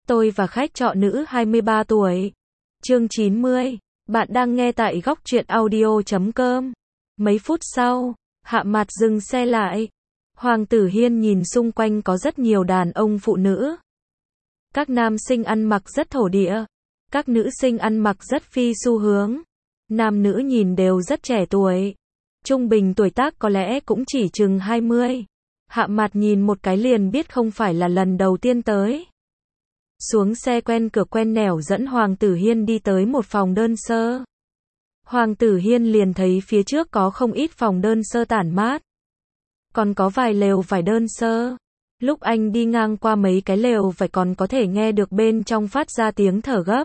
Tôi và khách trọ nữ 23 tuổi. Chương 90. Bạn đang nghe tại góc truyện audio.com. Mấy phút sau, Hạ Mạt dừng xe lại. Hoàng Tử Hiên nhìn xung quanh có rất nhiều đàn ông phụ nữ. Các nam sinh ăn mặc rất thổ địa. Các nữ sinh ăn mặc rất phi xu hướng. Nam nữ nhìn đều rất trẻ tuổi. Trung bình tuổi tác có lẽ cũng chỉ chừng 20. Hạ Mạt nhìn một cái liền biết không phải là lần đầu tiên tới. Xuống xe quen cửa quen nẻo dẫn Hoàng Tử Hiên đi tới một phòng đơn sơ. Hoàng Tử Hiên liền thấy phía trước có không ít phòng đơn sơ tản mát. Còn có vài lều vải đơn sơ. Lúc anh đi ngang qua mấy cái lều vải còn có thể nghe được bên trong phát ra tiếng thở gấp.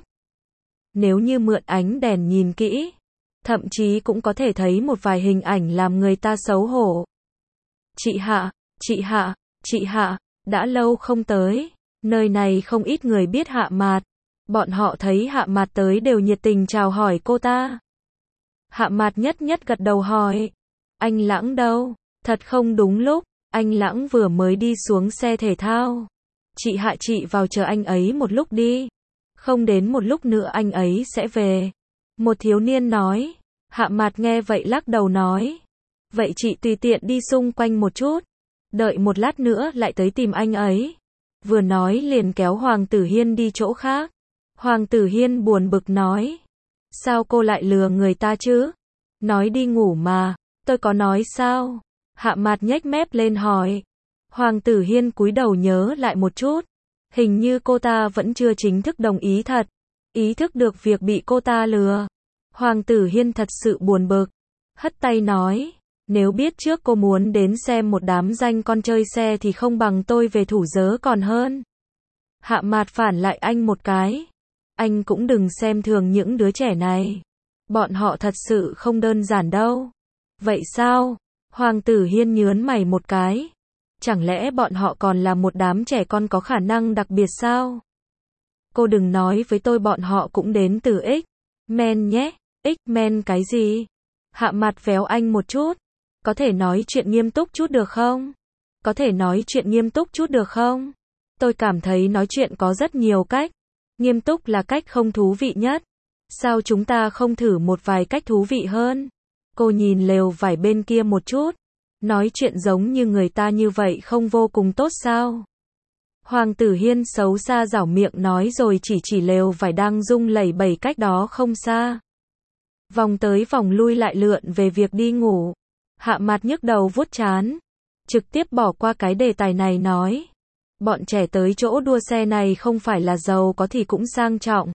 Nếu như mượn ánh đèn nhìn kỹ, thậm chí cũng có thể thấy một vài hình ảnh làm người ta xấu hổ. Chị Hạ, chị Hạ, chị Hạ, đã lâu không tới. Nơi này không ít người biết Hạ Mạt. Bọn họ thấy Hạ Mạt tới đều nhiệt tình chào hỏi cô ta. Hạ Mạt nhất nhất gật đầu hỏi. Anh Lãng đâu? Thật không đúng lúc, anh Lãng vừa mới đi xuống xe thể thao. Chị Hạ chị vào chờ anh ấy một lúc đi. Không đến một lúc nữa anh ấy sẽ về. Một thiếu niên nói. Hạ Mạt nghe vậy lắc đầu nói. Vậy chị tùy tiện đi xung quanh một chút. Đợi một lát nữa lại tới tìm anh ấy. Vừa nói liền kéo Hoàng Tử Hiên đi chỗ khác. Hoàng Tử Hiên buồn bực nói. Sao cô lại lừa người ta chứ? Nói đi ngủ mà, tôi có nói sao? Hạ Mạt nhếch mép lên hỏi. Hoàng Tử Hiên cúi đầu nhớ lại một chút. Hình như cô ta vẫn chưa chính thức đồng ý thật. Ý thức được việc bị cô ta lừa. Hoàng Tử Hiên thật sự buồn bực. Hất tay nói. Nếu biết trước cô muốn đến xem một đám danh con chơi xe thì không bằng tôi về thủ dớ còn hơn. Hạ Mạt phản lại anh một cái. Anh cũng đừng xem thường những đứa trẻ này. Bọn họ thật sự không đơn giản đâu. Vậy sao? Hoàng Tử Hiên nhớn mày một cái. Chẳng lẽ bọn họ còn là một đám trẻ con có khả năng đặc biệt sao? Cô đừng nói với tôi bọn họ cũng đến từ X-Men nhé. X-Men cái gì? Hạ Mạt véo anh một chút. Có thể nói chuyện nghiêm túc chút được không? Có thể nói chuyện nghiêm túc chút được không? Tôi cảm thấy nói chuyện có rất nhiều cách. Nghiêm túc là cách không thú vị nhất. Sao chúng ta không thử một vài cách thú vị hơn? Cô nhìn lều vải bên kia một chút. Nói chuyện giống như người ta như vậy không vô cùng tốt sao? Hoàng Tử Hiên xấu xa giảo miệng nói rồi chỉ lều vải đang rung lẩy bẩy cách đó không xa. Vòng tới vòng lui lại lượn về việc đi ngủ. Hạ Mạt nhức đầu vuốt trán. Trực tiếp bỏ qua cái đề tài này nói. Bọn trẻ tới chỗ đua xe này không phải là giàu có thì cũng sang trọng.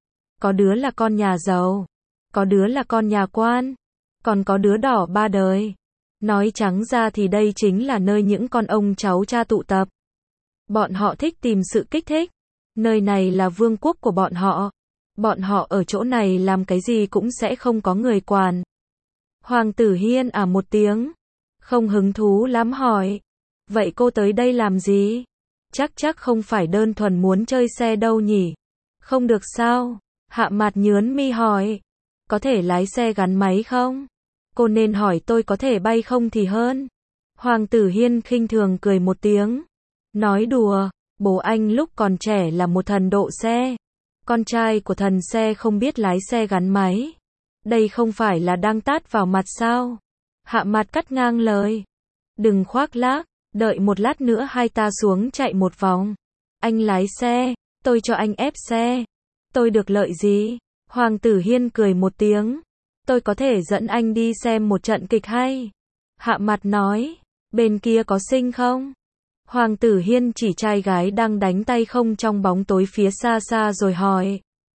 Có đứa là con nhà giàu. Có đứa là con nhà quan. Còn có đứa đỏ ba đời. Nói trắng ra thì đây chính là nơi những con ông cháu cha tụ tập. Bọn họ thích tìm sự kích thích. Nơi này là vương quốc của bọn họ. Bọn họ ở chỗ này làm cái gì cũng sẽ không có người quản. Hoàng Tử Hiên một tiếng. Không hứng thú lắm hỏi. Vậy cô tới đây làm gì? Chắc không phải đơn thuần muốn chơi xe đâu nhỉ? Không được sao? Hạ Mạt nhớn mi hỏi. Có thể lái xe gắn máy không? Cô nên hỏi tôi có thể bay không thì hơn. Hoàng Tử Hiên khinh thường cười một tiếng. Nói đùa, bố anh lúc còn trẻ là một thần độ xe. Con trai của thần xe không biết lái xe gắn máy. Đây không phải là đang tát vào mặt sao? Hạ Mạt cắt ngang lời. Đừng khoác lác, đợi một lát nữa hai ta xuống chạy một vòng. Anh lái xe, tôi cho anh ép xe. Tôi được lợi gì? Hoàng Tử Hiên cười một tiếng. Tôi có thể dẫn anh đi xem một trận kịch hay. Hạ Mạt nói, bên kia có xinh không? Hoàng Tử Hiên chỉ trai gái đang đánh tay không trong bóng tối phía xa xa rồi hỏi.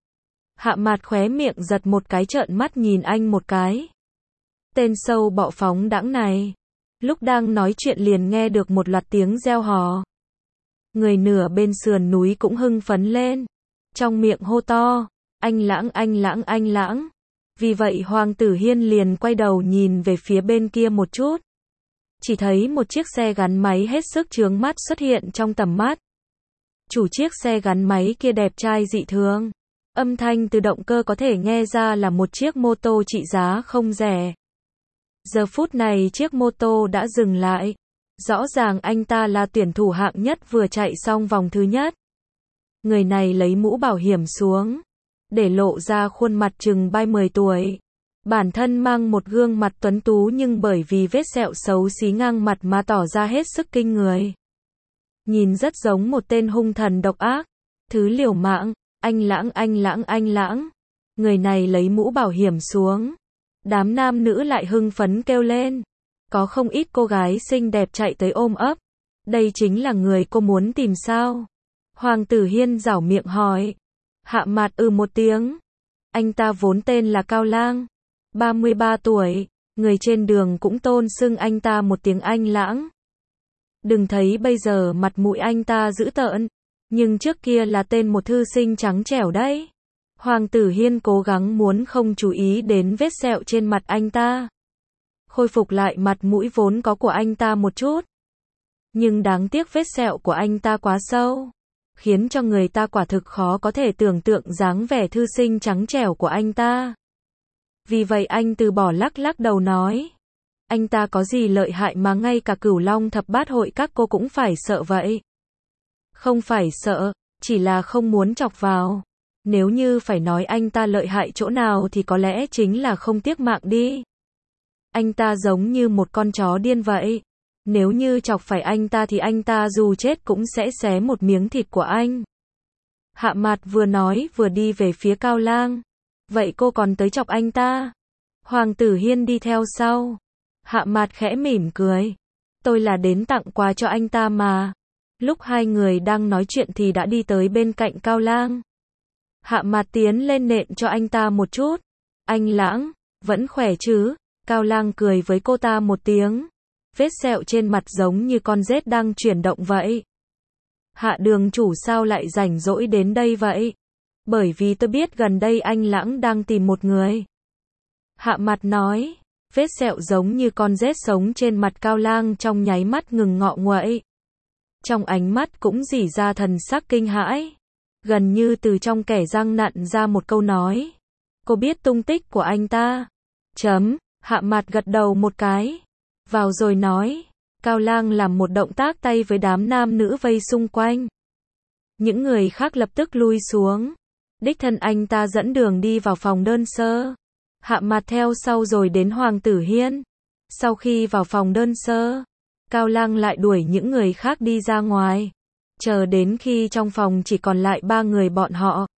Hạ Mạt khóe miệng giật một cái trợn mắt nhìn anh một cái. Tên sâu bọ phóng đãng này. Lúc đang nói chuyện liền nghe được một loạt tiếng reo hò. Người nửa bên sườn núi cũng hưng phấn lên. Trong miệng hô to. Anh Lãng, anh Lãng, anh Lãng. Vì vậy Hoàng Tử Hiên liền quay đầu nhìn về phía bên kia một chút. Chỉ thấy một chiếc xe gắn máy hết sức chướng mắt xuất hiện trong tầm mắt. Chủ chiếc xe gắn máy kia đẹp trai dị thường. Âm thanh từ động cơ có thể nghe ra là một chiếc mô tô trị giá không rẻ. Giờ phút này chiếc mô tô đã dừng lại. Rõ ràng anh ta là tuyển thủ hạng nhất vừa chạy xong vòng thứ nhất. Người này lấy mũ bảo hiểm xuống, để lộ ra khuôn mặt chừng 30 tuổi. Bản thân mang một gương mặt tuấn tú nhưng bởi vì vết sẹo xấu xí ngang mặt mà tỏ ra hết sức kinh người. Nhìn rất giống một tên hung thần độc ác, thứ liều mạng. Anh Lãng. Người này lấy mũ bảo hiểm xuống. Đám nam nữ lại hưng phấn kêu lên. Có không ít cô gái xinh đẹp chạy tới ôm ấp. Đây chính là người cô muốn tìm sao? Hoàng Tử Hiên giảo miệng hỏi. Hạ Mạt một tiếng. Anh ta vốn tên là Cao Lang, 33 tuổi, người trên đường cũng tôn xưng anh ta một tiếng anh Lãng. Đừng thấy bây giờ mặt mũi anh ta dữ tợn, nhưng trước kia là tên một thư sinh trắng trẻo đấy. Hoàng Tử Hiên cố gắng muốn không chú ý đến vết sẹo trên mặt anh ta, khôi phục lại mặt mũi vốn có của anh ta một chút. Nhưng đáng tiếc vết sẹo của anh ta quá sâu, khiến cho người ta quả thực khó có thể tưởng tượng dáng vẻ thư sinh trắng trẻo của anh ta. Vì vậy anh từ bỏ lắc đầu nói. Anh ta có gì lợi hại mà ngay cả Cửu Long Thập Bát Hội các cô cũng phải sợ vậy? Không phải sợ, chỉ là không muốn chọc vào. Nếu như phải nói anh ta lợi hại chỗ nào thì có lẽ chính là không tiếc mạng đi. Anh ta giống như một con chó điên vậy. Nếu như chọc phải anh ta thì anh ta dù chết cũng sẽ xé một miếng thịt của anh. Hạ Mạt vừa nói vừa đi về phía Cao Lang. Vậy cô còn tới chọc anh ta? Hoàng Tử Hiên đi theo sau. Hạ Mạt khẽ mỉm cười. Tôi là đến tặng quà cho anh ta mà. Lúc hai người đang nói chuyện thì đã đi tới bên cạnh Cao Lang. Hạ Mạt tiến lên nện cho anh ta một chút. Anh Lãng, vẫn khỏe chứ? Cao Lang cười với cô ta một tiếng. Vết sẹo trên mặt giống như con rết đang chuyển động vậy. Hạ đường chủ sao lại rảnh rỗi đến đây vậy? Bởi vì tôi biết gần đây anh Lãng đang tìm một người. Hạ Mạt nói. Vết sẹo giống như con rết sống trên mặt Cao Lang trong nháy mắt ngừng ngọ nguậy. Trong ánh mắt cũng rỉ ra thần sắc kinh hãi. Gần như từ trong kẻ răng nặn ra một câu nói. Cô biết tung tích của anh ta? Hạ Mạt gật đầu một cái. Vào rồi nói. Cao Lang làm một động tác tay với đám nam nữ vây xung quanh. Những người khác lập tức lui xuống. Đích thân anh ta dẫn đường đi vào phòng đơn sơ. Hạ Mạt theo sau rồi đến Hoàng Tử Hiên. Sau khi vào phòng đơn sơ, Cao Lang lại đuổi những người khác đi ra ngoài. Chờ đến khi trong phòng chỉ còn lại 3 người bọn họ.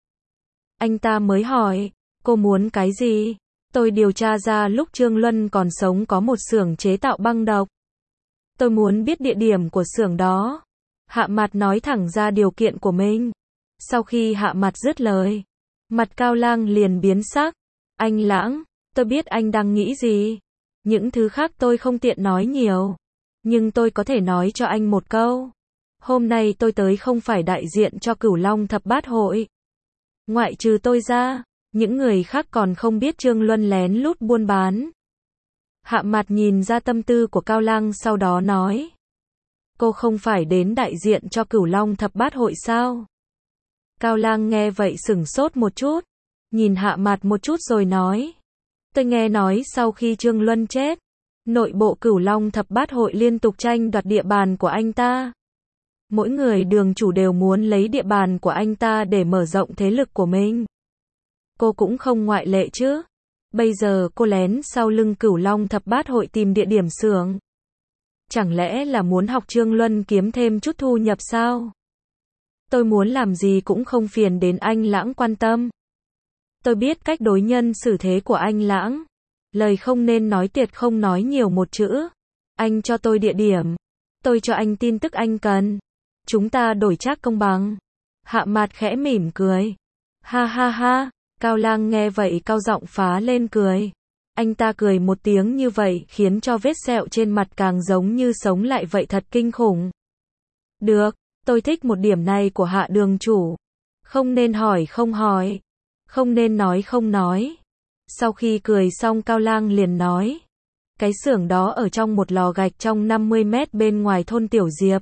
Anh ta mới hỏi, cô muốn cái gì? Tôi điều tra ra lúc Trương Luân còn sống có một xưởng chế tạo băng độc. Tôi muốn biết địa điểm của xưởng đó. Hạ Mạt nói thẳng ra điều kiện của mình. Sau khi Hạ Mạt dứt lời, mặt Cao Lang liền biến sắc. Anh Lãng, tôi biết anh đang nghĩ gì. Những thứ khác tôi không tiện nói nhiều. Nhưng tôi có thể nói cho anh một câu. Hôm nay tôi tới không phải đại diện cho Cửu Long Thập Bát Hội. Ngoại trừ tôi ra, những người khác còn không biết Trương Luân lén lút buôn bán. Hạ Mạt nhìn ra tâm tư của Cao Lang sau đó nói. Cô không phải đến đại diện cho Cửu Long Thập Bát Hội sao? Cao Lang nghe vậy sửng sốt một chút. Nhìn Hạ Mạt một chút rồi nói. Tôi nghe nói sau khi Trương Luân chết, nội bộ Cửu Long Thập Bát Hội liên tục tranh đoạt địa bàn của anh ta. Mỗi người đường chủ đều muốn lấy địa bàn của anh ta để mở rộng thế lực của mình. Cô cũng không ngoại lệ chứ. Bây giờ cô lén sau lưng Cửu Long Thập Bát Hội tìm địa điểm xưởng. Chẳng lẽ là muốn học Trương Luân kiếm thêm chút thu nhập sao? Tôi muốn làm gì cũng không phiền đến anh Lãng quan tâm. Tôi biết cách đối nhân xử thế của anh Lãng. Lời không nên nói tuyệt không nói nhiều một chữ. Anh cho tôi địa điểm. Tôi cho anh tin tức anh cần. Chúng ta đổi trác công bằng. Hạ Mạt khẽ mỉm cười. Ha ha ha. Cao Lang nghe vậy cao giọng phá lên cười. Anh ta cười một tiếng như vậy khiến cho vết sẹo trên mặt càng giống như sống lại vậy thật kinh khủng. Được, tôi thích một điểm này của Hạ đường chủ. Không nên hỏi không hỏi. Không nên nói không nói. Sau khi cười xong Cao Lang liền nói. Cái xưởng đó ở trong một lò gạch trong 50 mét bên ngoài thôn Tiểu Diệp.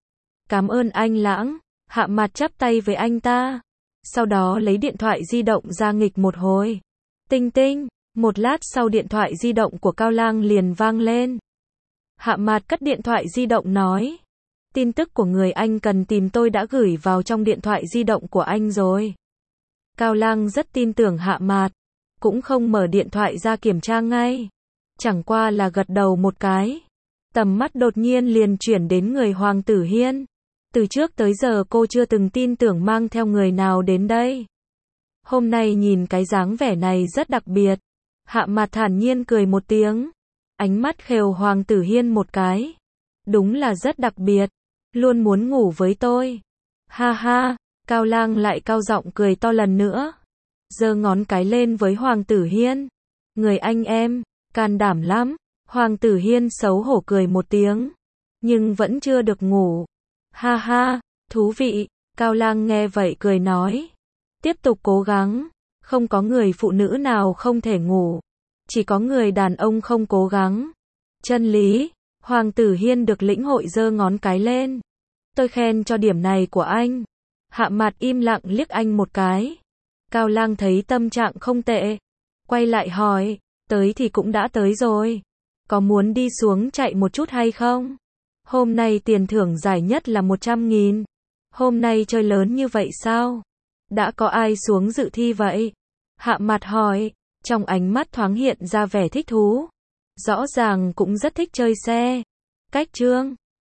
Cảm ơn anh Lãng. Hạ Mạt chắp tay với anh ta. Sau đó lấy điện thoại di động ra nghịch một hồi. Tinh tinh. Một lát sau điện thoại di động của Cao Lang liền vang lên. Hạ Mạt cất điện thoại di động nói. Tin tức của người anh cần tìm tôi đã gửi vào trong điện thoại di động của anh rồi. Cao Lang rất tin tưởng Hạ Mạt, cũng không mở điện thoại ra kiểm tra ngay. Chẳng qua là gật đầu một cái. Tầm mắt đột nhiên liền chuyển đến người Hoàng Tử Hiên. Từ trước tới giờ cô chưa từng tin tưởng mang theo người nào đến đây. Hôm nay nhìn cái dáng vẻ này rất đặc biệt. Hạ Mạt thản nhiên cười một tiếng. Ánh mắt khều Hoàng Tử Hiên một cái. Đúng là rất đặc biệt. Luôn muốn ngủ với tôi. Ha ha, Cao Lang lại cao giọng cười to lần nữa. Giơ ngón cái lên với Hoàng Tử Hiên. Người anh em, can đảm lắm. Hoàng Tử Hiên xấu hổ cười một tiếng. Nhưng vẫn chưa được ngủ. Ha ha, thú vị. Cao Lang nghe vậy cười nói. Tiếp tục cố gắng. Không có người phụ nữ nào không thể ngủ. Chỉ có người đàn ông không cố gắng. Chân lý. Hoàng Tử Hiên được lĩnh hội giơ ngón cái lên. Tôi khen cho điểm này của anh. Hạ Mạt im lặng liếc anh một cái. Cao Lang thấy tâm trạng không tệ. Quay lại hỏi. Tới thì cũng đã tới rồi. Có muốn đi xuống chạy một chút hay không? Hôm nay tiền thưởng giải nhất là 100.000. Hôm nay chơi lớn như vậy sao? Đã có ai xuống dự thi vậy? Hạ Mạt hỏi. Trong ánh mắt thoáng hiện ra vẻ thích thú. Rõ ràng cũng rất thích chơi xe. Cách Trương.